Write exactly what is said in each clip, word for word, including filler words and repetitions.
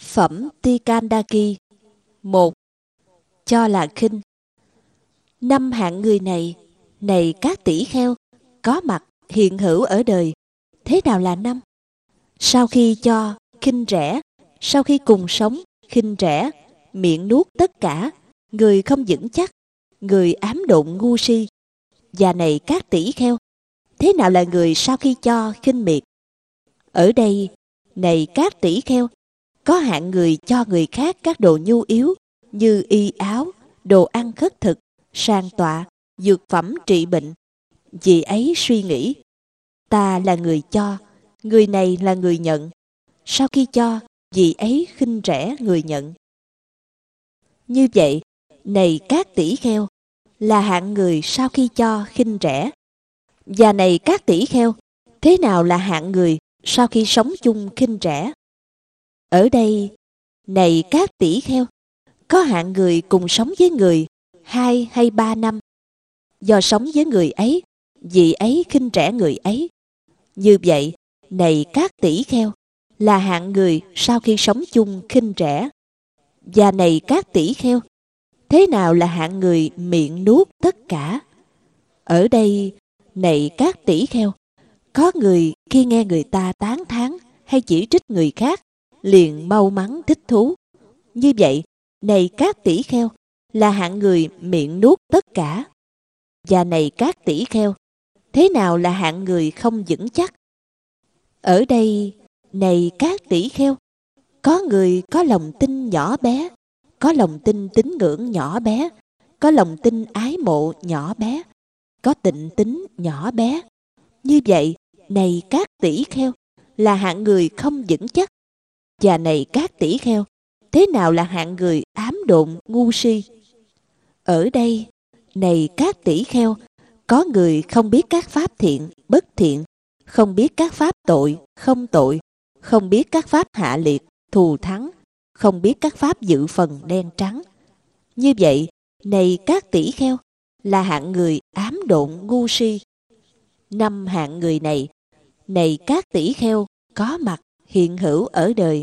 Phẩm Tikandaki. Một. Cho là khinh. Năm hạng người này, này các tỷ kheo, có mặt hiện hữu ở đời. Thế nào là năm? Sau khi cho, khinh rẻ. Sau khi cùng sống, khinh rẻ. Miệng nuốt tất cả. Người không vững chắc. Người ám độn ngu si. Và này các tỷ kheo, thế nào là người sau khi cho, khinh miệt? Ở đây, này các tỷ kheo, có hạng người cho người khác các đồ nhu yếu như y áo, đồ ăn khất thực, sàng tọa, dược phẩm trị bệnh. Vì ấy suy nghĩ, ta là người cho, người này là người nhận. Sau khi cho, vì ấy khinh rẻ người nhận. Như vậy, này các tỷ kheo, là hạng người sau khi cho khinh rẻ. Và này các tỷ kheo, thế nào là hạng người sau khi sống chung khinh rẻ? Ở đây, này các tỷ kheo, có hạng người cùng sống với người hai hay ba năm. Do sống với người ấy, vì ấy khinh rẻ người ấy. Như vậy, này các tỷ kheo, là hạng người sau khi sống chung khinh rẻ. Và này các tỷ kheo, thế nào là hạng người miệng nuốt tất cả? Ở đây, này các tỷ kheo, có người khi nghe người ta tán thán hay chỉ trích người khác, liền mau mắn thích thú. Như vậy, này các tỷ kheo, là hạng người miệng nuốt tất cả. Và này các tỷ kheo, thế nào là hạng người không vững chắc? Ở đây, này các tỷ kheo, có người có lòng tin nhỏ bé, có lòng tin tín ngưỡng nhỏ bé, có lòng tin ái mộ nhỏ bé, có tịnh tín nhỏ bé. Như vậy, này các tỷ kheo, là hạng người không vững chắc. Và này các tỷ kheo, thế nào là hạng người ám độn ngu si? Ở đây, này các tỷ kheo, có người không biết các pháp thiện, bất thiện, không biết các pháp tội, không tội, không biết các pháp hạ liệt, thù thắng, không biết các pháp dự phần đen trắng. Như vậy, này các tỷ kheo, là hạng người ám độn ngu si. Năm hạng người này, này các tỷ kheo, có mặt hiện hữu ở đời.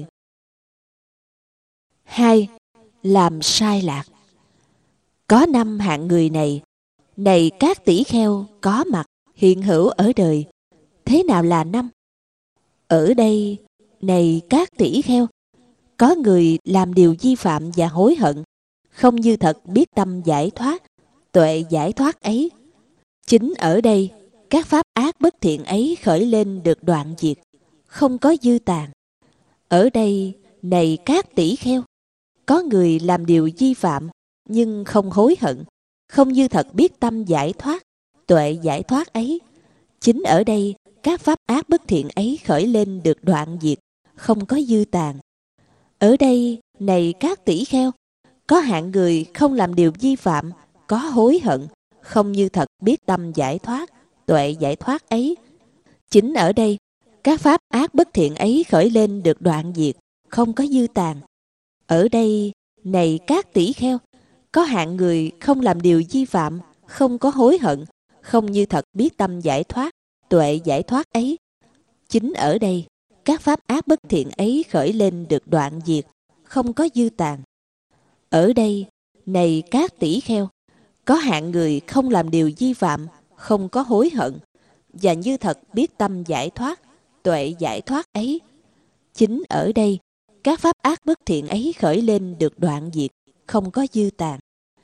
Hai. Làm sai lạc. Có năm hạng người này, này các tỷ kheo, có mặt hiện hữu ở đời. Thế nào là năm? Ở đây, này các tỷ kheo, có người làm điều vi phạm và hối hận, không như thật biết tâm giải thoát, tuệ giải thoát ấy. Chính ở đây, các pháp ác bất thiện ấy khởi lên được đoạn diệt, không có dư tàn. Ở đây, này các tỷ kheo, có người làm điều vi phạm nhưng không hối hận, không như thật biết tâm giải thoát, tuệ giải thoát ấy. Chính ở đây, các pháp ác bất thiện ấy khởi lên được đoạn diệt, không có dư tàn. Ở đây, này các tỷ kheo, có hạng người không làm điều vi phạm, có hối hận, không như thật biết tâm giải thoát, tuệ giải thoát ấy. Chính ở đây, các pháp ác bất thiện ấy khởi lên được đoạn diệt, không có dư tàn. Ở đây, này các tỷ kheo, có hạng người không làm điều vi phạm, không có hối hận, không như thật biết tâm giải thoát, tuệ giải thoát ấy. Chính ở đây, các pháp ác bất thiện ấy khởi lên được đoạn diệt, không có dư tàn. Ở đây, này các tỷ kheo, có hạng người không làm điều vi phạm, không có hối hận, và như thật biết tâm giải thoát, tuệ giải thoát ấy. Chính ở đây, các pháp ác bất thiện ấy khởi lên được đoạn diệt, không có dư tàn.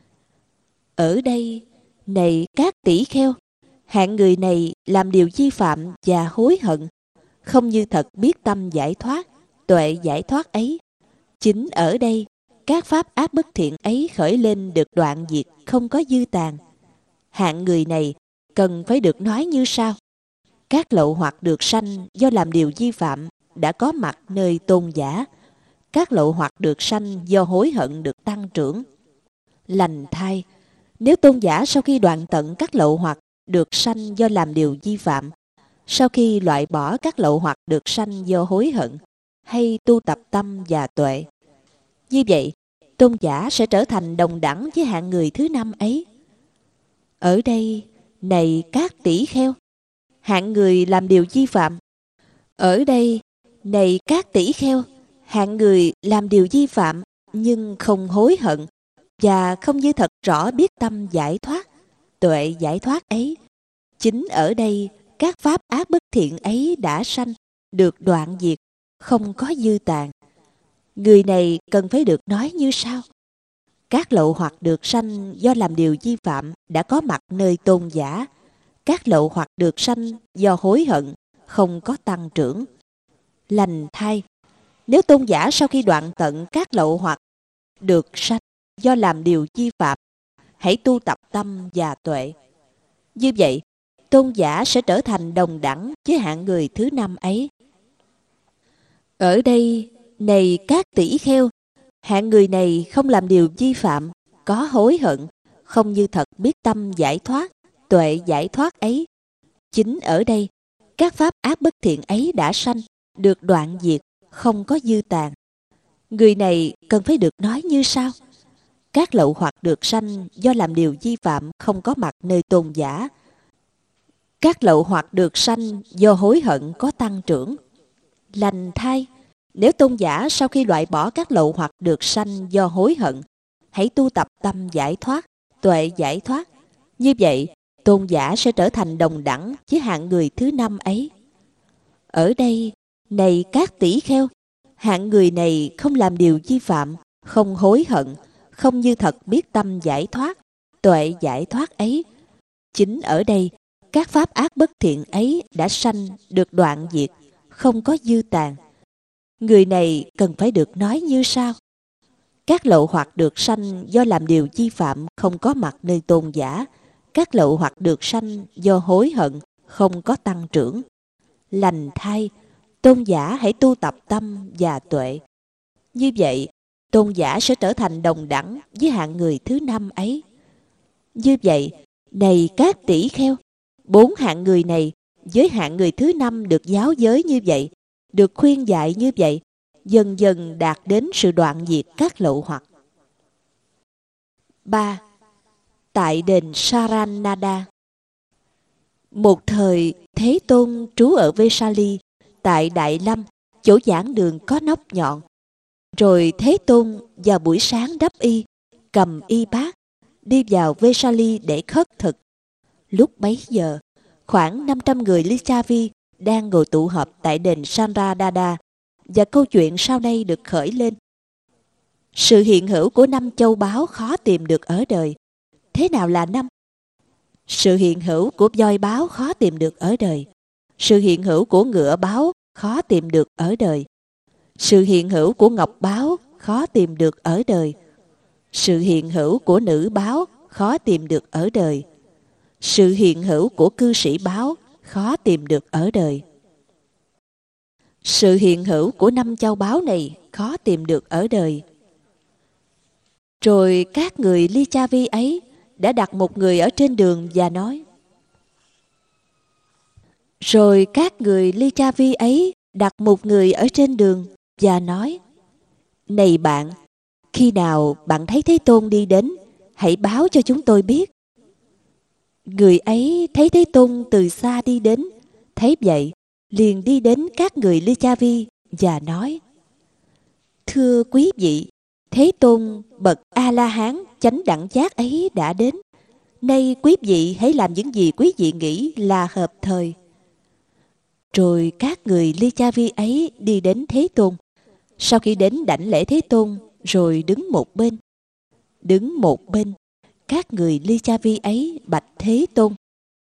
Ở đây, này các tỷ kheo, hạng người này làm điều vi phạm và hối hận, không như thật biết tâm giải thoát, tuệ giải thoát ấy. Chính ở đây, các pháp ác bất thiện ấy khởi lên được đoạn diệt, không có dư tàn. Hạng người này cần phải được nói như sau. Các lậu hoặc được sanh do làm điều vi phạm đã có mặt nơi tôn giả. Các lậu hoặc được sanh do hối hận được tăng trưởng. Lành thay, nếu tôn giả sau khi đoạn tận các lậu hoặc được sanh do làm điều vi phạm, sau khi loại bỏ các lậu hoặc được sanh do hối hận, hay tu tập tâm và tuệ, như vậy, tôn giả sẽ trở thành đồng đẳng với hạng người thứ năm ấy. Ở đây, này các tỷ kheo, hạng người làm điều vi phạm. Ở đây, này các tỷ kheo, hạng người làm điều vi phạm nhưng không hối hận và không như thật rõ biết tâm giải thoát, tuệ giải thoát ấy. Chính ở đây các pháp ác bất thiện ấy đã sanh, được đoạn diệt, không có dư tàn. Người này cần phải được nói như sau. Các lậu hoặc được sanh do làm điều vi phạm đã có mặt nơi tôn giả. Các lậu hoặc được sanh do hối hận, không có tăng trưởng. Lành thay, nếu tôn giả sau khi đoạn tận các lậu hoặc được sanh do làm điều vi phạm, hãy tu tập tâm và tuệ. Như vậy, tôn giả sẽ trở thành đồng đẳng với hạng người thứ năm ấy. Ở đây, này các tỷ kheo, hạng người này không làm điều vi phạm, có hối hận, không như thật biết tâm giải thoát, tuệ giải thoát ấy. Chính ở đây, các pháp ác bất thiện ấy đã sanh, được đoạn diệt, không có dư tàn. Người này cần phải được nói như sau. Các lậu hoặc được sanh do làm điều vi phạm không có mặt nơi tôn giả. Các lậu hoặc được sanh do hối hận có tăng trưởng. Lành thay, nếu tôn giả sau khi loại bỏ các lậu hoặc được sanh do hối hận, hãy tu tập tâm giải thoát, tuệ giải thoát. Như vậy, tôn giả sẽ trở thành đồng đẳng với hạng người thứ năm ấy. Ở đây, này các tỷ kheo, hạng người này không làm điều vi phạm, không hối hận, không như thật biết tâm giải thoát, tuệ giải thoát ấy. Chính ở đây, các pháp ác bất thiện ấy đã sanh, được đoạn diệt, không có dư tàn. Người này cần phải được nói như sau. Các lậu hoặc được sanh do làm điều vi phạm không có mặt nơi tôn giả. Các lậu hoặc được sanh do hối hận, không có tăng trưởng. Lành thay, tôn giả hãy tu tập tâm và tuệ. Như vậy, tôn giả sẽ trở thành đồng đẳng với hạng người thứ năm ấy. Như vậy, này các tỷ kheo, bốn hạng người này với hạng người thứ năm được giáo giới như vậy, được khuyên dạy như vậy, dần dần đạt đến sự đoạn diệt các lậu hoặc. ba. Tại đền Saranada. Một thời, Thế Tôn trú ở Vesali, tại Đại Lâm, chỗ giảng đường có nóc nhọn. Rồi Thế Tôn vào buổi sáng đắp y, cầm y bát, đi vào Vesali để khất thực. Lúc bấy giờ, khoảng năm trăm người Lichavi đang ngồi tụ họp tại đền Saranada, và câu chuyện sau đây được khởi lên. Sự hiện hữu của năm châu báu khó tìm được ở đời. Thế nào là năm? Sự hiện hữu của voi báo khó tìm được ở đời. Sự hiện hữu của ngựa báo khó tìm được ở đời. Sự hiện hữu của ngọc báo khó tìm được ở đời. Sự hiện hữu của nữ báo khó tìm được ở đời. Sự hiện hữu của cư sĩ báo khó tìm được ở đời. Sự hiện hữu của năm châu báu này khó tìm được ở đời. Rồi các người Lichavi ấy đã đặt một người ở trên đường và nói. Rồi các người Lichavi ấy đặt một người ở trên đường và nói. Này bạn, khi nào bạn thấy Thế Tôn đi đến, hãy báo cho chúng tôi biết. Người ấy thấy Thế Tôn từ xa đi đến, thấy vậy, liền đi đến các người Lichavi và nói. Thưa quý vị, Thế Tôn bậc A-la-hán chánh đẳng giác ấy đã đến. Nay quý vị hãy làm những gì quý vị nghĩ là hợp thời. Rồi các người Lichavi ấy đi đến Thế Tôn. Sau khi đến đảnh lễ Thế Tôn, rồi đứng một bên. Đứng một bên, các người Lichavi ấy bạch Thế Tôn.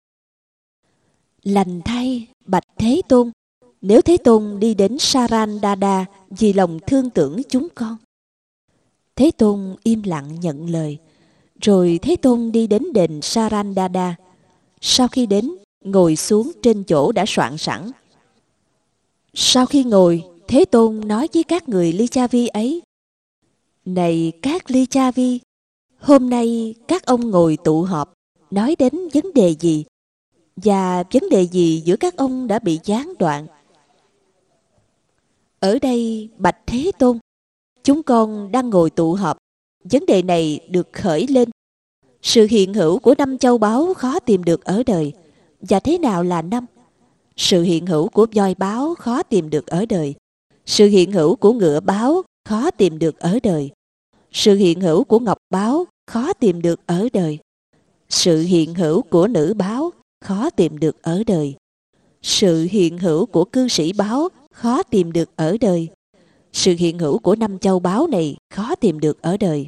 Lành thay, bạch Thế Tôn, nếu Thế Tôn đi đến Sarandada vì lòng thương tưởng chúng con. Thế Tôn im lặng nhận lời. Rồi Thế Tôn đi đến đền Sarandada. Sau khi đến, ngồi xuống trên chỗ đã soạn sẵn. Sau khi ngồi, Thế Tôn nói với các người Lichavi ấy. Này các Lichavi, hôm nay các ông ngồi tụ họp, nói đến vấn đề gì? Và vấn đề gì giữa các ông đã bị gián đoạn? Ở đây, bạch Thế Tôn, chúng con đang ngồi tụ họp. Vấn đề này được khởi lên. Sự hiện hữu của năm châu báu khó tìm được ở đời. Và thế nào là năm? Sự hiện hữu của voi báo khó tìm được ở đời. Sự hiện hữu của ngựa báo khó tìm được ở đời. Sự hiện hữu của ngọc báo khó tìm được ở đời. Sự hiện hữu của nữ báo khó tìm được ở đời. Sự hiện hữu của cư sĩ báo khó tìm được ở đời. Sự hiện hữu của năm châu báu này khó tìm được ở đời.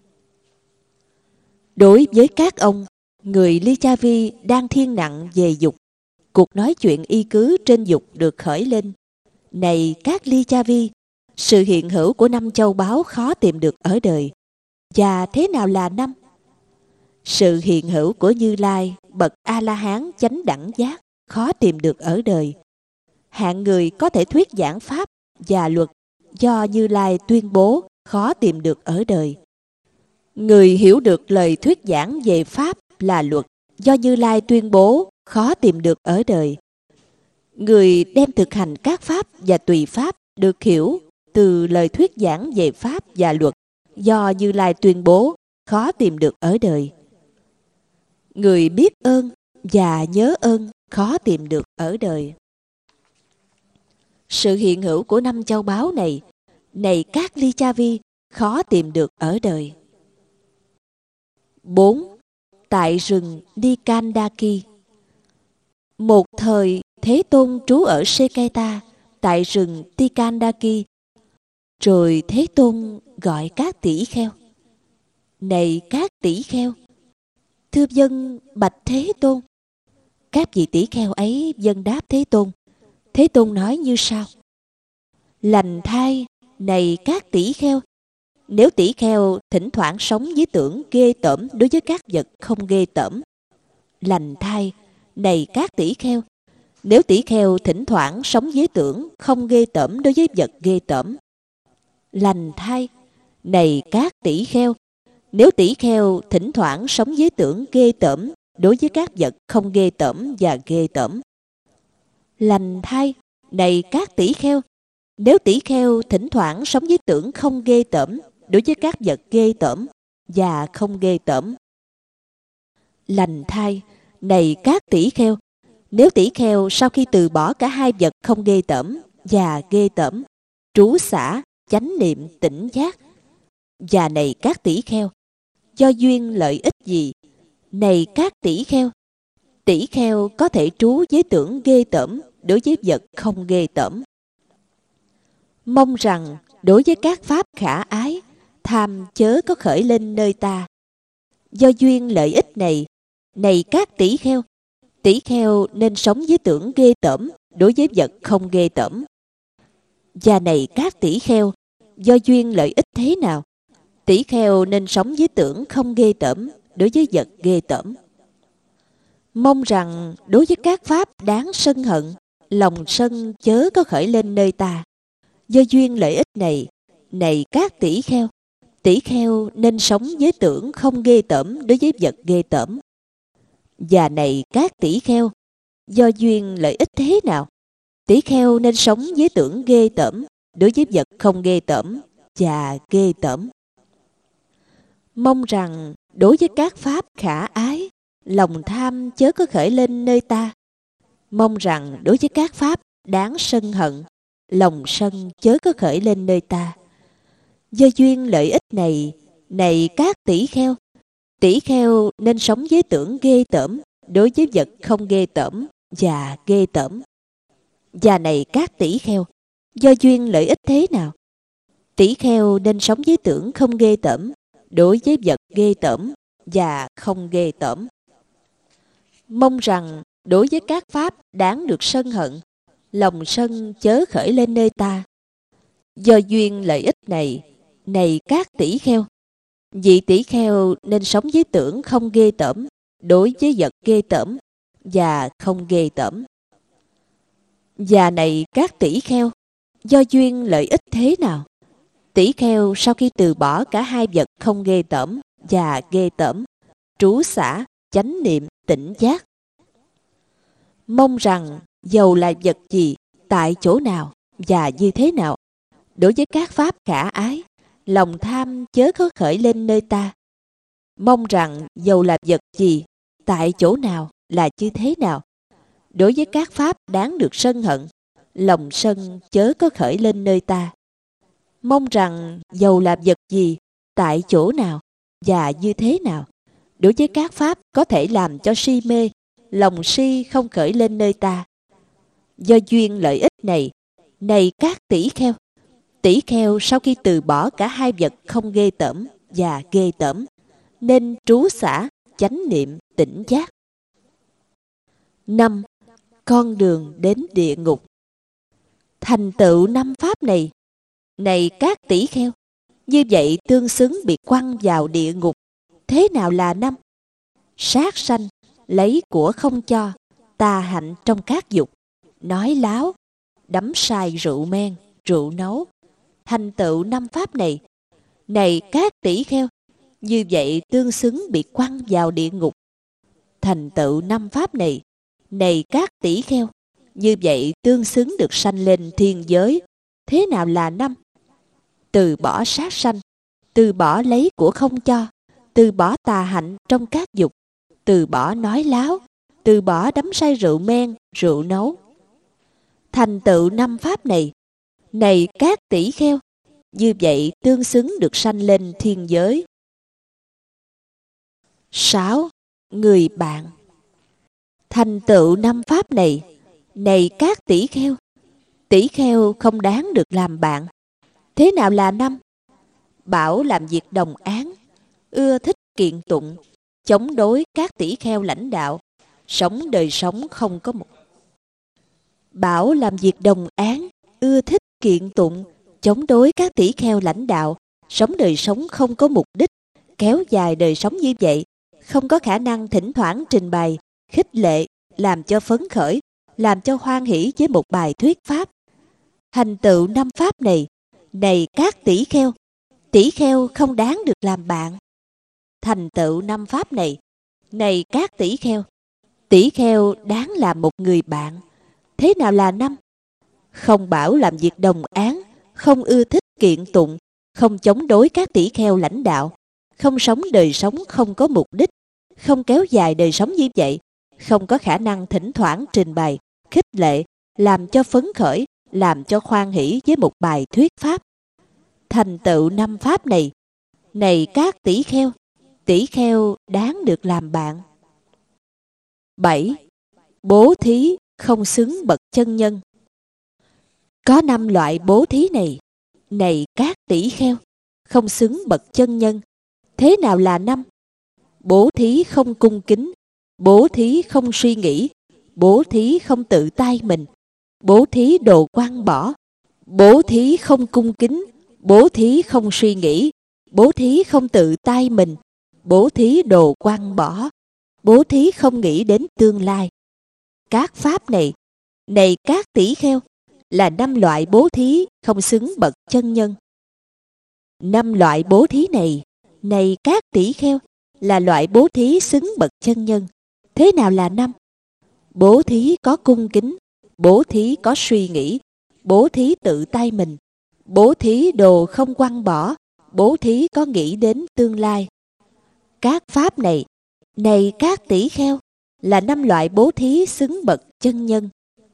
Đối với các ông, người Licchavi đang thiên nặng về dục, cuộc nói chuyện y cứ trên dục được khởi lên. Này các Licchavi, sự hiện hữu của năm châu báu khó tìm được ở đời. Và thế nào là năm? Sự hiện hữu của Như Lai, bậc A-la-hán chánh đẳng giác, khó tìm được ở đời. Hạng người có thể thuyết giảng pháp và luật do Như Lai tuyên bố khó tìm được ở đời. Người hiểu được lời thuyết giảng về pháp là luật do Như Lai tuyên bố khó tìm được ở đời. Người đem thực hành các pháp và tùy pháp được hiểu từ lời thuyết giảng về pháp và luật do Như Lai tuyên bố khó tìm được ở đời. Người biết ơn và nhớ ơn khó tìm được ở đời. Sự hiện hữu của năm châu báu này, này các Licchavi, khó tìm được ở đời. bốn. Tại rừng Nikandaki. Một thời, Thế Tôn trú ở Sekaita, tại rừng Nikandaki. Rồi Thế Tôn gọi các tỷ kheo. Này các tỷ kheo, thưa vâng bạch Thế Tôn. Các vị tỷ kheo ấy vâng đáp Thế Tôn. Thế Tôn nói như sau: Lành thay, này các tỷ kheo, nếu tỷ kheo thỉnh thoảng sống với tưởng ghê tởm đối với các vật không ghê tởm. Lành thay, này các tỷ kheo, nếu tỷ kheo thỉnh thoảng sống với tưởng không ghê tởm đối với vật ghê tởm. Lành thay, này các tỷ kheo, nếu tỷ kheo thỉnh thoảng sống với tưởng ghê tởm đối với các vật không ghê tởm và ghê tởm. Lành thay, này các tỷ kheo, nếu tỷ kheo thỉnh thoảng sống với tưởng không ghê tởm đối với các vật ghê tởm và không ghê tởm. Lành thay, này các tỷ kheo, nếu tỷ kheo sau khi từ bỏ cả hai vật không ghê tởm và ghê tởm, trú xả, chánh niệm, tỉnh giác. Và này các tỷ kheo, do duyên lợi ích gì? Này các tỷ kheo, tỷ kheo có thể trú với tưởng ghê tởm đối với vật không ghê tởm. Mong rằng đối với các pháp khả ái, tham chớ có khởi lên nơi ta. Do duyên lợi ích này, này các tỷ kheo, tỷ kheo nên sống với tưởng ghê tởm đối với vật không ghê tởm. Và này các tỷ kheo, do duyên lợi ích thế nào? Tỷ kheo nên sống với tưởng không ghê tởm đối với vật ghê tởm. Mong rằng đối với các pháp đáng sân hận, lòng sân chớ có khởi lên nơi ta. Do duyên lợi ích này, này các tỷ kheo, tỷ kheo nên sống với tưởng không ghê tởm đối với vật ghê tởm. Và này các tỷ kheo, do duyên lợi ích thế nào? Tỷ kheo nên sống với tưởng ghê tởm đối với vật không ghê tởm và ghê tởm. Mong rằng đối với các pháp khả ái, lòng tham chớ có khởi lên nơi ta. Mong rằng đối với các pháp đáng sân hận, lòng sân chớ có khởi lên nơi ta. Do duyên lợi ích này, này các tỷ kheo, tỷ kheo nên sống với tưởng ghê tởm đối với vật không ghê tởm và ghê tởm. Và này các tỷ kheo, do duyên lợi ích thế nào? Tỷ kheo nên sống với tưởng không ghê tởm đối với vật ghê tởm và không ghê tởm. Mong rằng đối với các pháp đáng được sân hận, lòng sân chớ khởi lên nơi ta. Do duyên lợi ích này, này các tỷ kheo, vị tỷ kheo nên sống với tưởng không ghê tởm đối với vật ghê tởm và không ghê tởm. Và này các tỷ kheo, do duyên lợi ích thế nào? Tỷ kheo sau khi từ bỏ cả hai vật không ghê tởm và ghê tởm, trú xả, chánh niệm, tỉnh giác. Mong rằng dầu là vật gì, tại chỗ nào và như thế nào, đối với các pháp khả ái, lòng tham chớ có khởi lên nơi ta. Mong rằng dầu là vật gì, tại chỗ nào là như thế nào, đối với các pháp đáng được sân hận, lòng sân chớ có khởi lên nơi ta. Mong rằng dầu làm vật gì, tại chỗ nào và như thế nào, đối với các pháp có thể làm cho si mê, lòng si không khởi lên nơi ta. Do duyên lợi ích này, này các tỷ kheo, tỷ kheo sau khi từ bỏ cả hai vật không ghê tởm và ghê tởm, nên trú xả, chánh niệm, tỉnh giác. Năm. Con đường đến địa ngục. Thành tựu năm pháp này, này các tỷ kheo, như vậy tương xứng bị quăng vào địa ngục. Thế nào là năm? Sát sanh, lấy của không cho, tà hạnh trong các dục, nói láo, đắm say rượu men, rượu nấu. Thành tựu năm pháp này, này các tỷ kheo, như vậy tương xứng bị quăng vào địa ngục. Thành tựu năm pháp này, này các tỷ kheo, như vậy tương xứng được sanh lên thiên giới. Thế nào là năm? Từ bỏ sát sanh, từ bỏ lấy của không cho, từ bỏ tà hạnh trong các dục, từ bỏ nói láo, từ bỏ đắm say rượu men, rượu nấu. Thành tựu năm pháp này, này các tỷ kheo, như vậy tương xứng được sanh lên thiên giới. Sáu. Người bạn. Thành tựu năm pháp này, này các tỷ kheo, tỷ kheo không đáng được làm bạn. Thế nào là năm? Bảo làm việc đồng áng, ưa thích kiện tụng, chống đối các tỷ kheo lãnh đạo, sống đời sống không có một. Bảo làm việc đồng áng, ưa thích kiện tụng, chống đối các tỷ kheo lãnh đạo, sống đời sống không có mục đích, kéo dài đời sống như vậy, không có khả năng thỉnh thoảng trình bày, khích lệ, làm cho phấn khởi, làm cho hoan hỷ với một bài thuyết pháp. Thành tựu năm pháp này, này các tỷ kheo, tỷ kheo không đáng được làm bạn. Thành tựu năm pháp này, này các tỷ kheo, tỷ kheo đáng làm một người bạn. Thế nào là năm? Không bảo làm việc đồng áng, không ưa thích kiện tụng, không chống đối các tỷ kheo lãnh đạo, không sống đời sống không có mục đích, không kéo dài đời sống như vậy, không có khả năng thỉnh thoảng trình bày, khích lệ, làm cho phấn khởi, làm cho hoan hỷ với một bài thuyết pháp. Thành tựu năm pháp này, này các tỷ kheo, tỷ kheo đáng được làm bạn. Bảy. Bố thí không xứng bậc chân nhân. Có năm loại bố thí này, này các tỷ kheo, không xứng bậc chân nhân. Thế nào là năm? Bố thí không cung kính, bố thí không suy nghĩ, bố thí không tự tay mình, bố thí đồ quăng bỏ, bố thí không cung kính, bố thí không suy nghĩ, bố thí không tự tay mình, bố thí đồ quăng bỏ, bố thí không nghĩ đến tương lai. Các pháp này, này các tỷ kheo, là năm loại bố thí không xứng bậc chân nhân. Năm loại bố thí này, này các tỷ kheo, là loại bố thí xứng bậc chân nhân. Thế nào là năm? Bố thí có cung kính, bố thí có suy nghĩ, bố thí tự tay mình, bố thí đồ không quăng bỏ, bố thí có nghĩ đến tương lai. Các pháp này, này các tỷ kheo, là năm loại bố thí xứng bậc chân nhân.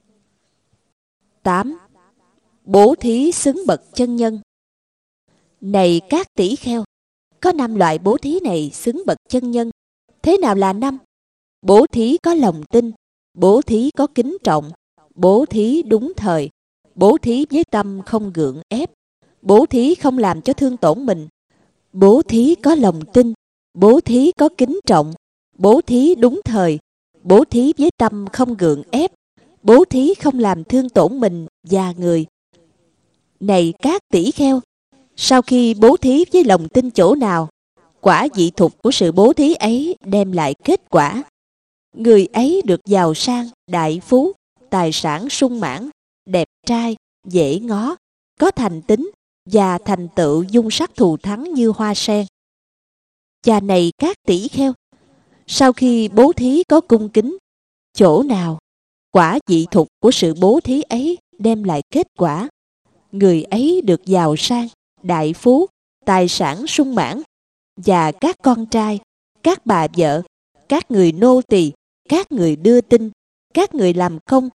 Tám. Bố thí xứng bậc chân nhân. Này các tỷ kheo, có năm loại bố thí này xứng bậc chân nhân. Thế nào là năm? Bố thí có lòng tin, bố thí có kính trọng, bố thí đúng thời, bố thí với tâm không gượng ép, bố thí không làm cho thương tổn mình, bố thí có lòng tin, bố thí có kính trọng, bố thí đúng thời, bố thí với tâm không gượng ép, bố thí không làm thương tổn mình và người. Này các tỷ kheo, sau khi bố thí với lòng tin chỗ nào, quả vị thục của sự bố thí ấy đem lại kết quả. Người ấy được giàu sang, đại phú, tài sản sung mãn, đẹp trai, dễ ngó, có thành tính và thành tựu dung sắc thù thắng như hoa sen. Và này các tỷ kheo, sau khi bố thí có cung kính, chỗ nào, quả vị thục của sự bố thí ấy đem lại kết quả. Người ấy được giàu sang, đại phú, tài sản sung mãn, và các con trai, các bà vợ, các người nô tỳ, các người đưa tin, các người làm công,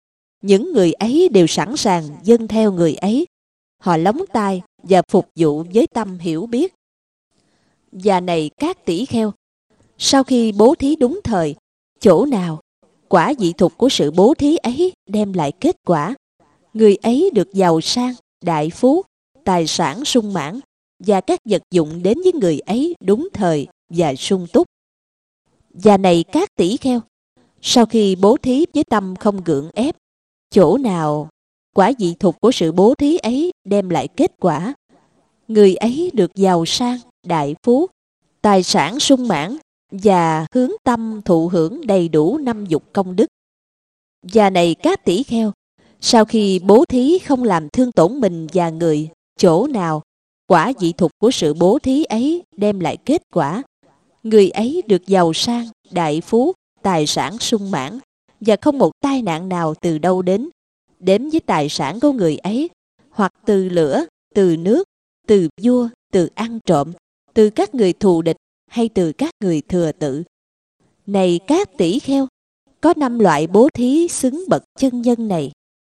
những người ấy đều sẵn sàng dâng theo người ấy. Họ lóng tai và phục vụ với tâm hiểu biết. Và này các tỷ kheo, sau khi bố thí đúng thời, chỗ nào quả vị thục của sự bố thí ấy đem lại kết quả, người ấy được giàu sang, đại phú, tài sản sung mãn, và các vật dụng đến với người ấy đúng thời và sung túc. Và này các tỷ kheo, sau khi bố thí với tâm không gượng ép, chỗ nào quả vị thục của sự bố thí ấy đem lại kết quả, người ấy được giàu sang, đại phú, tài sản sung mãn, và hướng tâm thụ hưởng đầy đủ năm dục công đức. Và này các tỷ kheo, sau khi bố thí không làm thương tổn mình và người, chỗ nào quả vị thục của sự bố thí ấy đem lại kết quả, người ấy được giàu sang, đại phú, tài sản sung mãn, và không một tai nạn nào từ đâu đến đến với tài sản của người ấy, hoặc từ lửa, từ nước, từ vua, từ ăn trộm, từ các người thù địch, hay từ các người thừa tự. Này các tỷ kheo, có năm loại bố thí xứng bậc chân nhân này.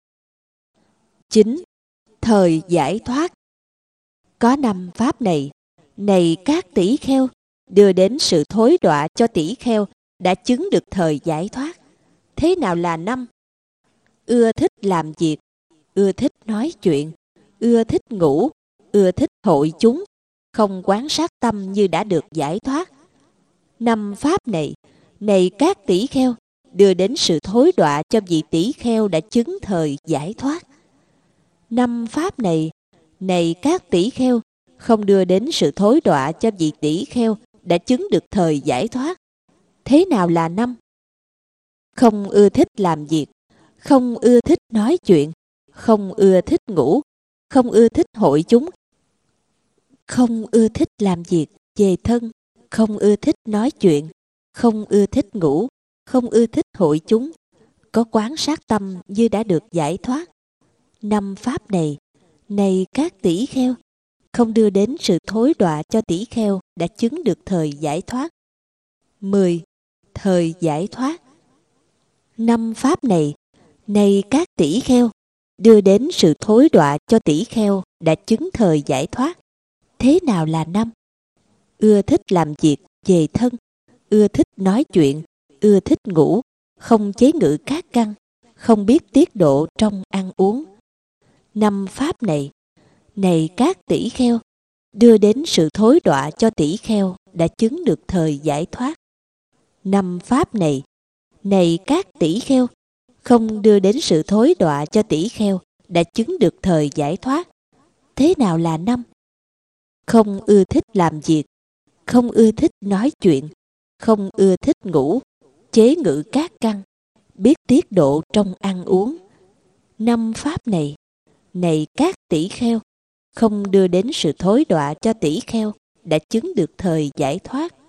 Chín. Thời giải thoát. Có năm pháp này, này các tỷ kheo, đưa đến sự thối đọa cho tỷ kheo đã chứng được thời giải thoát. Thế nào là năm? Ưa thích làm việc, ưa thích nói chuyện, ưa thích ngủ, ưa thích hội chúng, không quán sát tâm như đã được giải thoát. Năm pháp này, này các tỷ kheo, đưa đến sự thối đọa cho vị tỷ kheo đã chứng thời giải thoát. Năm pháp này, này các tỷ kheo, không đưa đến sự thối đọa cho vị tỷ kheo đã chứng được thời giải thoát. Thế nào là năm? Không ưa thích làm việc, không ưa thích nói chuyện, không ưa thích ngủ, không ưa thích hội chúng, không ưa thích làm việc về thân, không ưa thích nói chuyện, không ưa thích ngủ, không ưa thích hội chúng, có quán sát tâm như đã được giải thoát. Năm pháp này, này các tỷ kheo, không đưa đến sự thối đọa cho tỷ kheo đã chứng được thời giải thoát. Mười. Thời giải thoát. Năm pháp này, này các tỷ kheo, đưa đến sự thối đọa cho tỷ kheo đã chứng thời giải thoát. Thế nào là năm? Ưa thích làm việc về thân, ưa thích nói chuyện, ưa thích ngủ, không chế ngự các căn, không biết tiết độ trong ăn uống. Năm pháp này, này các tỷ kheo, đưa đến sự thối đọa cho tỷ kheo đã chứng được thời giải thoát. Năm pháp này, này các tỷ kheo, không đưa đến sự thối đọa cho tỷ kheo đã chứng được thời giải thoát. Thế nào là năm? Không ưa thích làm việc, không ưa thích nói chuyện, không ưa thích ngủ, chế ngự các căn, biết tiết độ trong ăn uống. Năm pháp này, này các tỷ kheo, không đưa đến sự thối đọa cho tỷ kheo đã chứng được thời giải thoát.